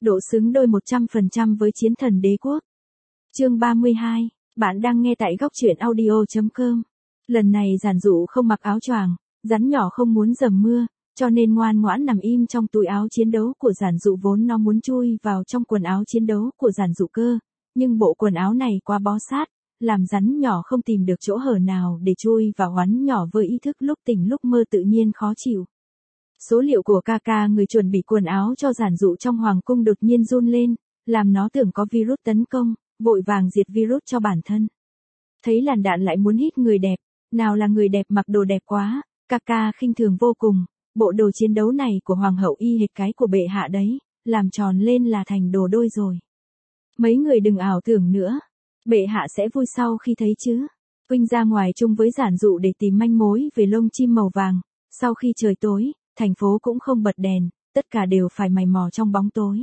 độ xứng đôi 100% với chiến thần đế quốc. Chương 32, bạn đang nghe tại góc truyện audio.com. Lần này giản dụ không mặc áo choàng, rắn nhỏ không muốn dầm mưa, cho nên ngoan ngoãn nằm im trong túi áo chiến đấu của giản dụ, vốn nó muốn chui vào trong quần áo chiến đấu của giản dụ cơ, nhưng bộ quần áo này quá bó sát, làm rắn nhỏ không tìm được chỗ hở nào để chui vào. Hoắn nhỏ với ý thức lúc tỉnh lúc mơ tự nhiên khó chịu. Số liệu của Kaka, người chuẩn bị quần áo cho giản dụ trong hoàng cung, đột nhiên run lên, làm nó tưởng có virus tấn công, vội vàng diệt virus cho bản thân. Thấy làn đạn lại muốn hít người đẹp, nào là người đẹp mặc đồ đẹp quá, Kaka khinh thường vô cùng, bộ đồ chiến đấu này của hoàng hậu y hệt cái của bệ hạ đấy, làm tròn lên là thành đồ đôi rồi. Mấy người đừng ảo tưởng nữa, bệ hạ sẽ vui sau khi thấy chứ. Vinh ra ngoài chung với giản dụ để tìm manh mối về lông chim màu vàng, sau khi trời tối, thành phố cũng không bật đèn, tất cả đều phải mày mò trong bóng tối.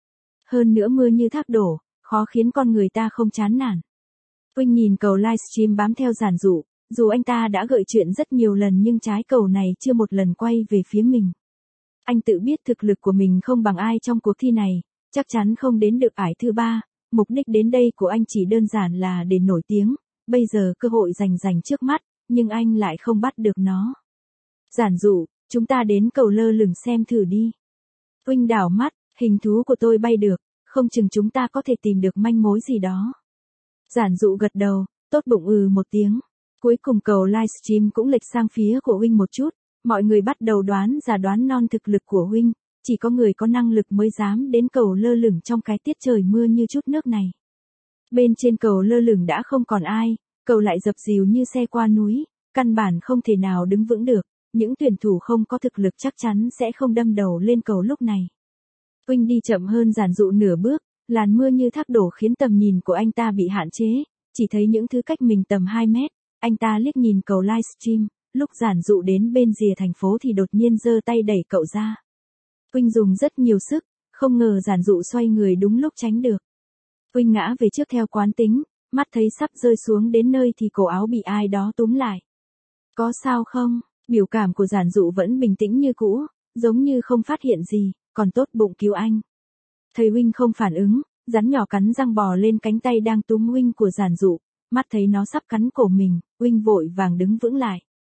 Hơn nữa mưa như thác đổ, khó khiến con người ta không chán nản. Vinh nhìn cầu livestream bám theo giản dụ, dù anh ta đã gợi chuyện rất nhiều lần nhưng trái cầu này chưa một lần quay về phía mình. Anh tự biết thực lực của mình không bằng ai trong cuộc thi này, chắc chắn không đến được ải thứ 3, mục đích đến đây của anh chỉ đơn giản là để nổi tiếng, bây giờ cơ hội rành trước mắt, nhưng anh lại không bắt được nó. Giản dụ, chúng ta đến cầu lơ lửng xem thử đi. Vinh đảo mắt, hình thú của tôi bay được, không chừng chúng ta có thể tìm được manh mối gì đó. Giản dụ gật đầu, tốt bụng một tiếng. Cuối cùng cầu livestream cũng lệch sang phía của Vinh một chút, mọi người bắt đầu đoán giả đoán non thực lực của Vinh, chỉ có người có năng lực mới dám đến cầu lơ lửng trong cái tiết trời mưa như chút nước này. Bên trên cầu lơ lửng đã không còn ai, cầu lại dập dìu như xe qua núi, căn bản không thể nào đứng vững được, những tuyển thủ không có thực lực chắc chắn sẽ không đâm đầu lên cầu lúc này. Vinh đi chậm hơn giản dụ nửa bước, làn mưa như thác đổ khiến tầm nhìn của anh ta bị hạn chế, chỉ thấy những thứ cách mình tầm 2 mét, anh ta liếc nhìn cầu livestream, lúc giản dụ đến bên rìa thành phố thì đột nhiên giơ tay đẩy cậu ra. Vinh dùng rất nhiều sức, không ngờ giản dụ xoay người đúng lúc tránh được. Vinh ngã về trước theo quán tính, mắt thấy sắp rơi xuống đến nơi thì cổ áo bị ai đó túm lại. Có sao không? Biểu cảm của giản dụ vẫn bình tĩnh như cũ, giống như không phát hiện gì, còn tốt bụng cứu anh. Thấy Vinh không phản ứng, rắn nhỏ cắn răng bò lên cánh tay đang túm Vinh của giản dụ, mắt thấy nó sắp cắn cổ mình, Vinh vội vàng đứng vững lại.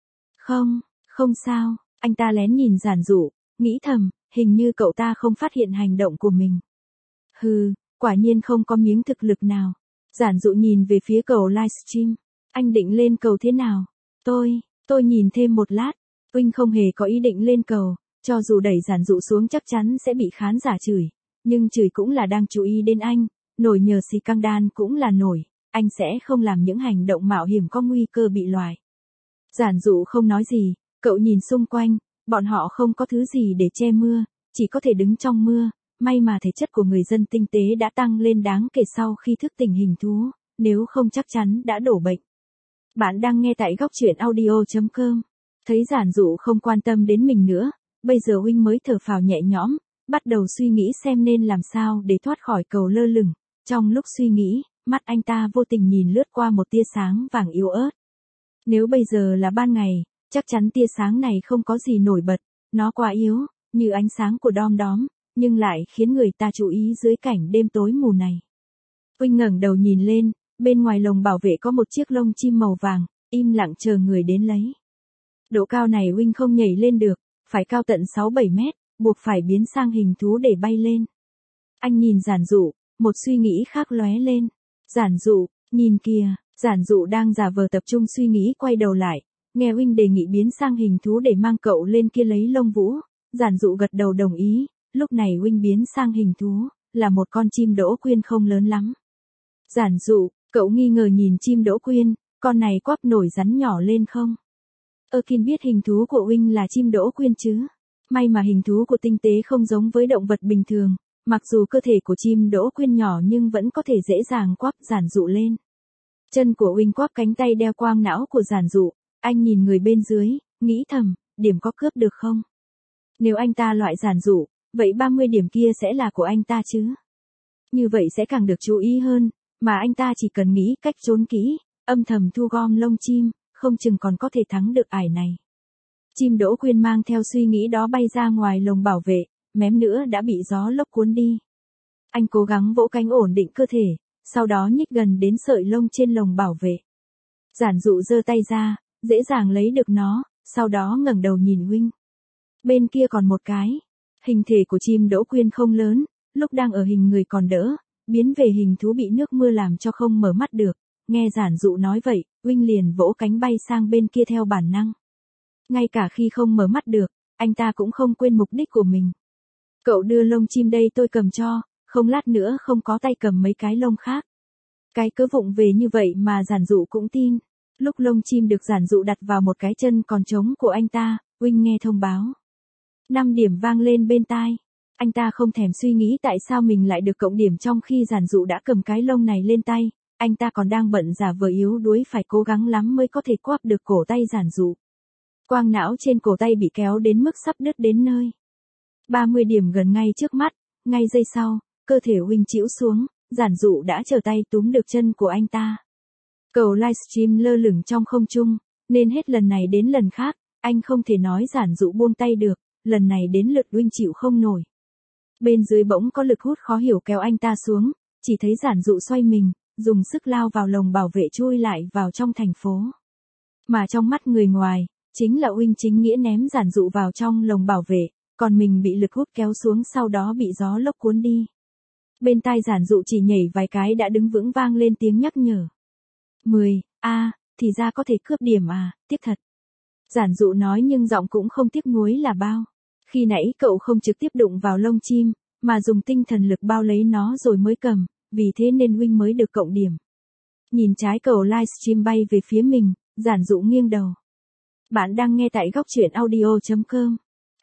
Không sao, anh ta lén nhìn giản dụ, nghĩ thầm, hình như cậu ta không phát hiện hành động của mình. Hừ, quả nhiên không có miếng thực lực nào. Giản dụ nhìn về phía cầu livestream, anh định lên cầu thế nào? Tôi nhìn thêm một lát. Vinh không hề có ý định lên cầu, cho dù đẩy giản dụ xuống chắc chắn sẽ bị khán giả chửi, nhưng chửi cũng là đang chú ý đến anh, nổi nhờ xì căng đan cũng là nổi, anh sẽ không làm những hành động mạo hiểm có nguy cơ bị loại. Giản dụ không nói gì, cậu nhìn xung quanh, bọn họ không có thứ gì để che mưa, chỉ có thể đứng trong mưa, may mà thể chất của người dân tinh tế đã tăng lên đáng kể sau khi thức tỉnh hình thú, nếu không chắc chắn đã đổ bệnh. Bạn đang nghe tại góc truyện audio.com. Thấy giản dụ không quan tâm đến mình nữa, bây giờ Vinh mới thở phào nhẹ nhõm, bắt đầu suy nghĩ xem nên làm sao để thoát khỏi cầu lơ lửng. Trong lúc suy nghĩ, mắt anh ta vô tình nhìn lướt qua một tia sáng vàng yếu ớt. Nếu bây giờ là ban ngày, chắc chắn tia sáng này không có gì nổi bật, nó quá yếu, như ánh sáng của đom đóm, nhưng lại khiến người ta chú ý dưới cảnh đêm tối mù này. Vinh ngẩng đầu nhìn lên, bên ngoài lồng bảo vệ có một chiếc lông chim màu vàng, im lặng chờ người đến lấy. Độ cao này Vinh không nhảy lên được, phải cao tận 6-7 mét, buộc phải biến sang hình thú để bay lên. Anh nhìn giản dụ, một suy nghĩ khác lóe lên. Giản dụ, nhìn kìa, giản dụ đang giả vờ tập trung suy nghĩ quay đầu lại, nghe Vinh đề nghị biến sang hình thú để mang cậu lên kia lấy lông vũ, giản dụ gật đầu đồng ý, lúc này Vinh biến sang hình thú, là một con chim đỗ quyên không lớn lắm. Giản dụ, cậu nghi ngờ nhìn chim đỗ quyên, con này quắp nổi rắn nhỏ lên không? Kin biết hình thú của Vinh là chim đỗ quyên chứ? May mà hình thú của tinh tế không giống với động vật bình thường, mặc dù cơ thể của chim đỗ quyên nhỏ nhưng vẫn có thể dễ dàng quắp giản dụ lên. Chân của Vinh quắp cánh tay đeo quang não của giản dụ, anh nhìn người bên dưới, nghĩ thầm, điểm có cướp được không? Nếu anh ta loại giản dụ, vậy 30 điểm kia sẽ là của anh ta chứ? Như vậy sẽ càng được chú ý hơn, mà anh ta chỉ cần nghĩ cách trốn kỹ, âm thầm thu gom lông chim, không chừng còn có thể thắng được ải này. Chim đỗ quyên mang theo suy nghĩ đó bay ra ngoài lồng bảo vệ, mém nữa đã bị gió lốc cuốn đi. Anh cố gắng vỗ cánh ổn định cơ thể, sau đó nhích gần đến sợi lông trên lồng bảo vệ. Giản dụ giơ tay ra, dễ dàng lấy được nó, sau đó ngẩng đầu nhìn Wing. Bên kia còn một cái. Hình thể của chim đỗ quyên không lớn, lúc đang ở hình người còn đỡ, biến về hình thú bị nước mưa làm cho không mở mắt được. Nghe giản dụ nói vậy, Wing liền vỗ cánh bay sang bên kia theo bản năng. Ngay cả khi không mở mắt được, anh ta cũng không quên mục đích của mình. Cậu đưa lông chim đây tôi cầm cho, không lát nữa không có tay cầm mấy cái lông khác. Cái cớ vụng về như vậy mà giản dụ cũng tin. Lúc lông chim được giản dụ đặt vào một cái chân còn trống của anh ta, Wing nghe thông báo. 5 điểm vang lên bên tai. Anh ta không thèm suy nghĩ tại sao mình lại được cộng điểm trong khi giản dụ đã cầm cái lông này lên tay. Anh ta còn đang bận giả vờ yếu đuối phải cố gắng lắm mới có thể quắp được cổ tay giản dụ. Quang não trên cổ tay bị kéo đến mức sắp đứt đến nơi. 30 điểm gần ngay trước mắt, ngay giây sau, cơ thể Wing chĩu xuống, giản dụ đã trở tay túm được chân của anh ta. Cầu livestream lơ lửng trong không trung, nên hết lần này đến lần khác, anh không thể nói giản dụ buông tay được, lần này đến lượt Wing chịu không nổi. Bên dưới bỗng có lực hút khó hiểu kéo anh ta xuống, chỉ thấy giản dụ xoay mình, dùng sức lao vào lồng bảo vệ chui lại vào trong thành phố. Mà trong mắt người ngoài, chính là Wing chính nghĩa ném giản dụ vào trong lồng bảo vệ, còn mình bị lực hút kéo xuống sau đó bị gió lốc cuốn đi. Bên tai giản dụ chỉ nhảy vài cái đã đứng vững vang lên tiếng nhắc nhở. 10, thì ra có thể cướp điểm à, tiếc thật. Giản dụ nói nhưng giọng cũng không tiếc nuối là bao. Khi nãy cậu không trực tiếp đụng vào lông chim, mà dùng tinh thần lực bao lấy nó rồi mới cầm, vì thế nên Wing mới được cộng điểm. Nhìn trái cầu livestream bay về phía mình, giản dụ nghiêng đầu. Bạn đang nghe tại góc truyện audio.com.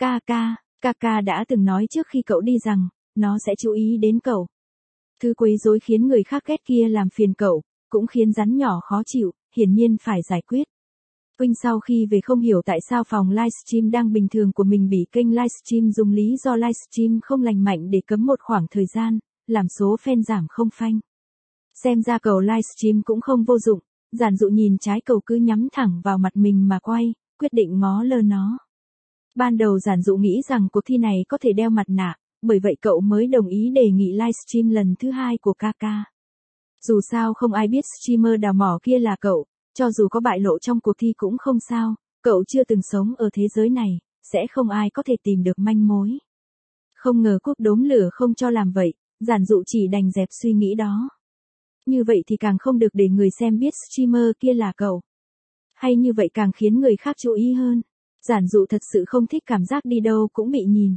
Kaka đã từng nói trước khi cậu đi rằng, nó sẽ chú ý đến cậu. Thứ quấy rối khiến người khác ghét kia làm phiền cậu, cũng khiến rắn nhỏ khó chịu, hiển nhiên phải giải quyết. Wing sau khi về không hiểu tại sao phòng livestream đang bình thường của mình bị kênh livestream dùng lý do livestream không lành mạnh để cấm một khoảng thời gian, làm số fan giảm không phanh. Xem ra cầu livestream cũng không vô dụng, giản dụ nhìn trái cầu cứ nhắm thẳng vào mặt mình mà quay, quyết định ngó lơ nó. Ban đầu giản dụ nghĩ rằng cuộc thi này có thể đeo mặt nạ, bởi vậy cậu mới đồng ý đề nghị livestream lần thứ 2 của Kaka. Dù sao không ai biết streamer đào mỏ kia là cậu, cho dù có bại lộ trong cuộc thi cũng không sao, cậu chưa từng sống ở thế giới này, sẽ không ai có thể tìm được manh mối. Không ngờ quốc đốm lửa không cho làm vậy, giản dụ chỉ đành dẹp suy nghĩ đó. Như vậy thì càng không được để người xem biết streamer kia là cậu. Hay như vậy càng khiến người khác chú ý hơn. Giản dụ thật sự không thích cảm giác đi đâu cũng bị nhìn.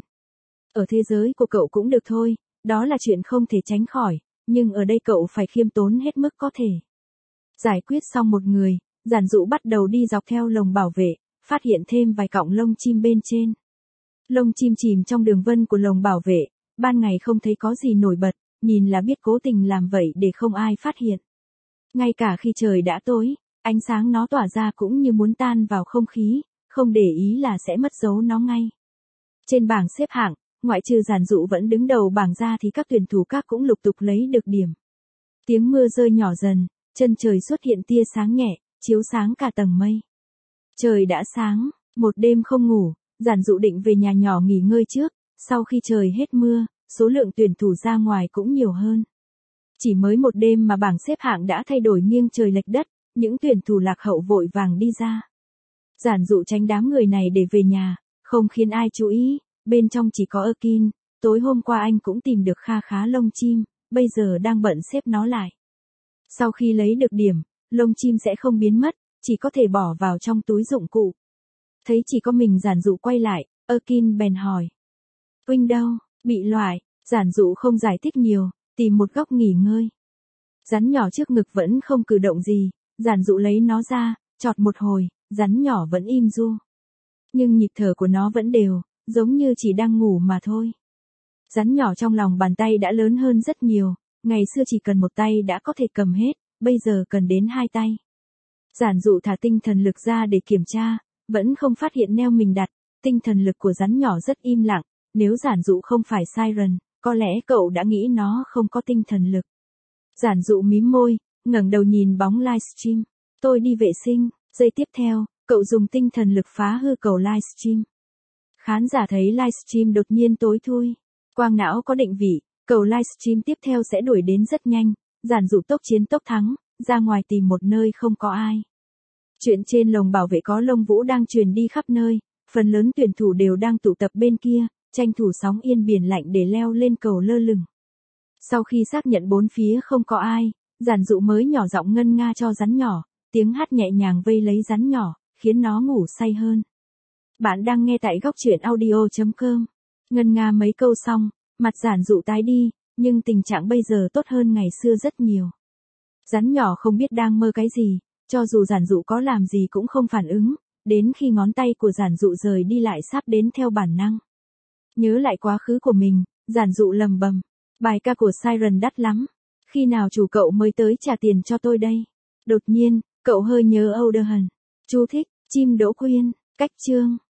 Ở thế giới của cậu cũng được thôi, đó là chuyện không thể tránh khỏi, nhưng ở đây cậu phải khiêm tốn hết mức có thể. Giải quyết xong một người, giản dụ bắt đầu đi dọc theo lồng bảo vệ, phát hiện thêm vài cọng lông chim bên trên. Lông chim chìm trong đường vân của lồng bảo vệ, ban ngày không thấy có gì nổi bật, nhìn là biết cố tình làm vậy để không ai phát hiện. Ngay cả khi trời đã tối, ánh sáng nó tỏa ra cũng như muốn tan vào không khí, không để ý là sẽ mất dấu nó ngay. Trên bảng xếp hạng, ngoại trừ giản dụ vẫn đứng đầu bảng ra thì các tuyển thủ khác cũng lục tục lấy được điểm. Tiếng mưa rơi nhỏ dần, chân trời xuất hiện tia sáng nhẹ, chiếu sáng cả tầng mây. Trời đã sáng, một đêm không ngủ, giản dụ định về nhà nhỏ nghỉ ngơi trước, sau khi trời hết mưa, số lượng tuyển thủ ra ngoài cũng nhiều hơn. Chỉ mới một đêm mà bảng xếp hạng đã thay đổi nghiêng trời lệch đất, những tuyển thủ lạc hậu vội vàng đi ra. Giản dụ tránh đám người này để về nhà, không khiến ai chú ý, bên trong chỉ có Erkin, tối hôm qua anh cũng tìm được kha khá lông chim, bây giờ đang bận xếp nó lại. Sau khi lấy được điểm, lông chim sẽ không biến mất, chỉ có thể bỏ vào trong túi dụng cụ. Thấy chỉ có mình giản dụ quay lại, Erkin bèn hỏi. Wing đâu, bị loại, giản dụ không giải thích nhiều, tìm một góc nghỉ ngơi. Rắn nhỏ trước ngực vẫn không cử động gì, giản dụ lấy nó ra, chọt một hồi, rắn nhỏ vẫn im ru. Nhưng nhịp thở của nó vẫn đều, giống như chỉ đang ngủ mà thôi. Rắn nhỏ trong lòng bàn tay đã lớn hơn rất nhiều, ngày xưa chỉ cần một tay đã có thể cầm hết, bây giờ cần đến 2 tay. Giản dụ thả tinh thần lực ra để kiểm tra, vẫn không phát hiện neo mình đặt, tinh thần lực của rắn nhỏ rất im lặng, nếu giản dụ không phải Siren, có lẽ cậu đã nghĩ nó không có tinh thần lực. Giản dụ mím môi, ngẩng đầu nhìn bóng livestream, tôi đi vệ sinh, giây tiếp theo, cậu dùng tinh thần lực phá hư cầu livestream. Khán giả thấy livestream đột nhiên tối thui, quang não có định vị, Cầu livestream tiếp theo sẽ đuổi đến rất nhanh, giản dụ tốc chiến tốc thắng, ra ngoài tìm một nơi không có ai. Chuyện trên lồng bảo vệ có lông vũ đang truyền đi khắp nơi, phần lớn tuyển thủ đều đang tụ tập bên kia, tranh thủ sóng yên biển lạnh để leo lên cầu lơ lửng. Sau khi xác nhận bốn phía không có ai, giản dụ mới nhỏ giọng ngân nga cho rắn nhỏ, tiếng hát nhẹ nhàng vây lấy rắn nhỏ, khiến nó ngủ say hơn. Bạn đang nghe tại góc truyện audio.com. Ngân nga mấy câu xong, mặt giản dụ tái đi, nhưng tình trạng bây giờ tốt hơn ngày xưa rất nhiều. Rắn nhỏ không biết đang mơ cái gì, cho dù giản dụ có làm gì cũng không phản ứng, đến khi ngón tay của giản dụ rời đi lại sắp đến theo bản năng. Nhớ lại quá khứ của mình, giản dụ lầm bầm, bài ca của Siren đắt lắm, khi nào chủ cậu mới tới trả tiền cho tôi đây? Đột nhiên, cậu hơi nhớ Odeon. Chú thích, chim đỗ quyên, cách chương.